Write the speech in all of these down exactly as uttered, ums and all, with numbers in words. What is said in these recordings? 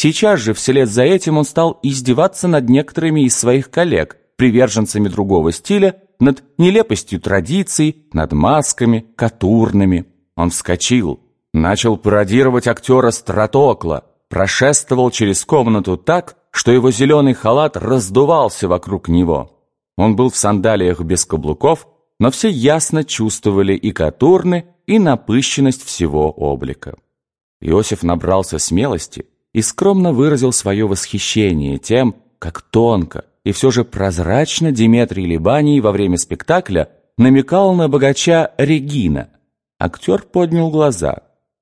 Сейчас же, вслед за этим, он стал издеваться над некоторыми из своих коллег, приверженцами другого стиля, над нелепостью традиций, над масками, катурнами. Он вскочил, начал пародировать актера Стратокла, прошествовал через комнату так, что его зеленый халат раздувался вокруг него. Он был в сандалиях без каблуков, но все ясно чувствовали и катурны, и напыщенность всего облика. Иосиф набрался смелости и скромно выразил свое восхищение тем, как тонко и все же прозрачно Диметрий Либаний во время спектакля намекал на богача Регина. Актер поднял глаза.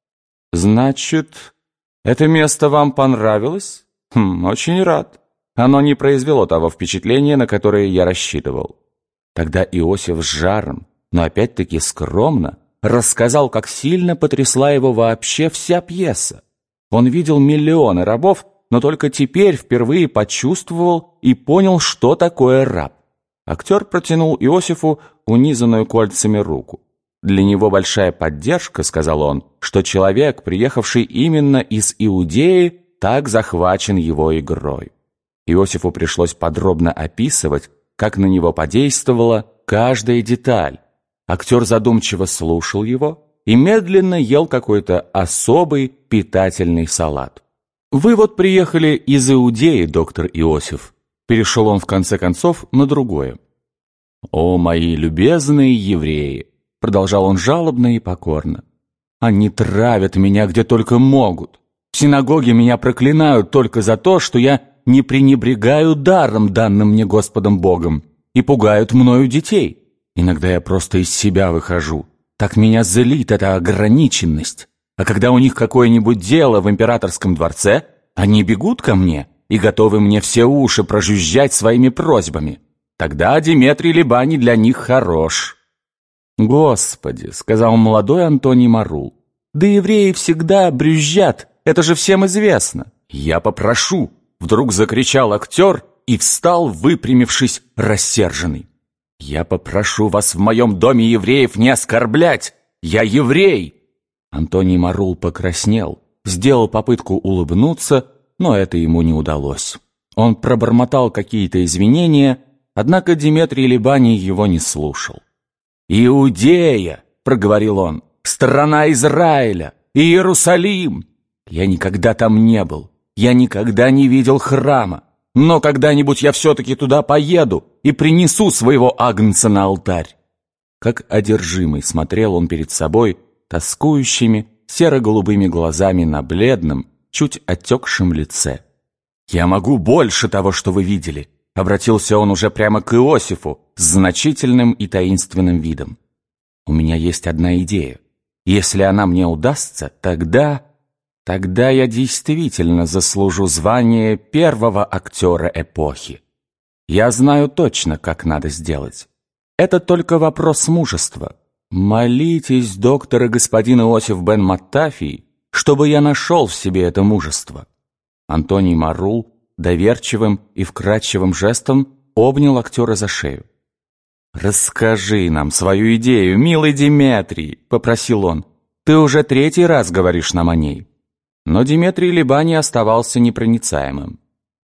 «Значит, это место вам понравилось? Хм, очень рад. Оно не произвело того впечатления, на которое я рассчитывал». Тогда Иосиф с жаром, но опять-таки скромно, рассказал, как сильно потрясла его вообще вся пьеса. Он видел миллионы рабов, но только теперь впервые почувствовал и понял, что такое раб. Актер протянул Иосифу унизанную кольцами руку. «Для него большая поддержка, — сказал он, — что человек, приехавший именно из Иудеи, так захвачен его игрой». Иосифу пришлось подробно описывать, как на него подействовала каждая деталь. Актер задумчиво слушал его и медленно ел какой-то особый питательный салат. «Вы вот приехали из Иудеи, доктор Иосиф», — перешел он в конце концов на другое. «О, мои любезные евреи!» — продолжал он жалобно и покорно. «Они травят меня где только могут. В синагоге меня проклинают только за то, что я не пренебрегаю даром, данным мне Господом Богом, и пугают мною детей. Иногда я просто из себя выхожу. Так меня злит эта ограниченность. А когда у них какое-нибудь дело в императорском дворце, они бегут ко мне и готовы мне все уши прожужжать своими просьбами. Тогда Диметрий Либаний для них хорош». «Господи!» — сказал молодой Антоний Марул. «Да евреи всегда брюзжат, это же всем известно». «Я попрошу!» — вдруг закричал актер и встал, выпрямившись, рассерженный. «Я попрошу вас в моем доме евреев не оскорблять! Я еврей!» Антоний Марул покраснел, сделал попытку улыбнуться, но это ему не удалось. Он пробормотал какие-то извинения, однако Диметрий Либаний его не слушал. «Иудея!» — проговорил он. «Страна Израиля! Иерусалим! Я никогда там не был, я никогда не видел храма, но когда-нибудь я все-таки туда поеду и принесу своего агнца на алтарь». Как одержимый смотрел он перед собой тоскующими серо-голубыми глазами на бледном, чуть отекшем лице. «Я могу больше того, что вы видели», — обратился он уже прямо к Иосифу с значительным и таинственным видом. «У меня есть одна идея. Если она мне удастся, тогда... тогда я действительно заслужу звание первого актера эпохи. Я знаю точно, как надо сделать. Это только вопрос мужества. Молитесь, доктор и господин Иосиф бен Маттафий, чтобы я нашел в себе это мужество». Антоний Марул доверчивым и вкрадчивым жестом обнял актера за шею. «Расскажи нам свою идею, милый Диметрий», — попросил он. «Ты уже третий раз говоришь нам о ней». Но Диметрий Либаний оставался непроницаемым.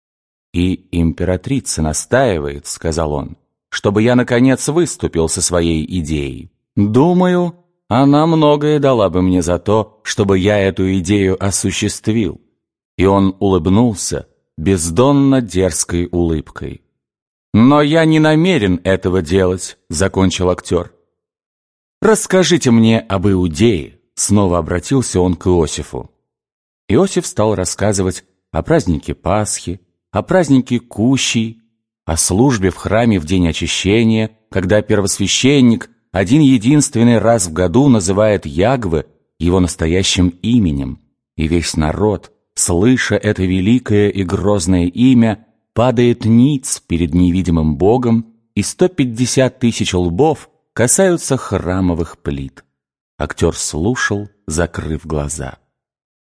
«И императрица настаивает, — сказал он, — чтобы я, наконец, выступил со своей идеей. Думаю, она многое дала бы мне за то, чтобы я эту идею осуществил». И он улыбнулся бездонно дерзкой улыбкой. «Но я не намерен этого делать», — закончил актер. «Расскажите мне об Иудее», — снова обратился он к Иосифу. Иосиф стал рассказывать о празднике Пасхи, о празднике Кущей, о службе в храме в день очищения, когда первосвященник один единственный раз в году называет Ягве его настоящим именем, и весь народ, слыша это великое и грозное имя, падает ниц перед невидимым Богом, и сто пятьдесят тысяч лбов касаются храмовых плит. Актер слушал, закрыв глаза.